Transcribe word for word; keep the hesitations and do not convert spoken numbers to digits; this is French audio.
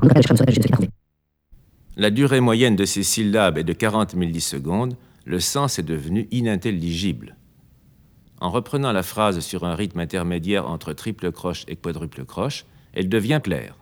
La durée moyenne de ces syllabes est de quarante millisecondes. Le sens est devenu inintelligible. En reprenant la phrase sur un rythme intermédiaire entre triple croche et quadruple croche, elle devient claire.